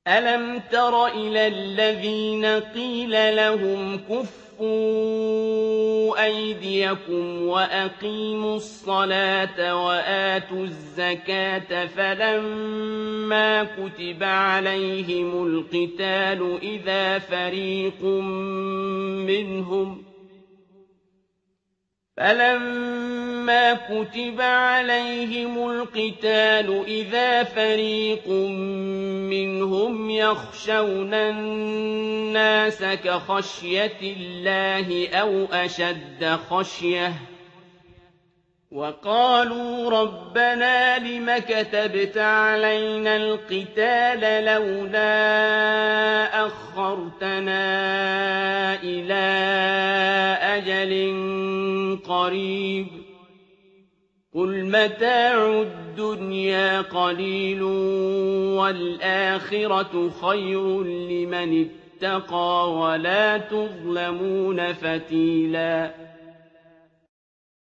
أَلَمْ تَرَ إِلَى الَّذِينَ قِيلَ لَهُمْ كُفُّوا أَيْدِيَكُمْ وَأَقِيمُوا الصَّلَاةَ وَآتُوا الزَّكَاةَ فَلَمَّا كُتِبَ عَلَيْهِمُ الْقِتَالُ إِذَا فَرِيقٌ مِّنْهُمْ يَخْشَوْنَ النَّاسَ كَخَشْيَةِ اللَّهِ أَوْ أَشَدَّ خَشْيَةً ۚ وَقَالُوا رَبَّنَا لِمَ كَتَبْتَ عَلَيْنَا الْقِتَالَ لَوْلَا أَخَّرْتَنَا إِلَىٰ أَجَلٍ قَرِيبٍ ۗ قُلْ مَتَاعُ الدُّنْيَا قَلِيلٌ وَالْآخِرَةُ خَيْرٌ لِّمَنِ اتَّقَىٰ وَلَا تُظْلَمُونَ فَتِيلًا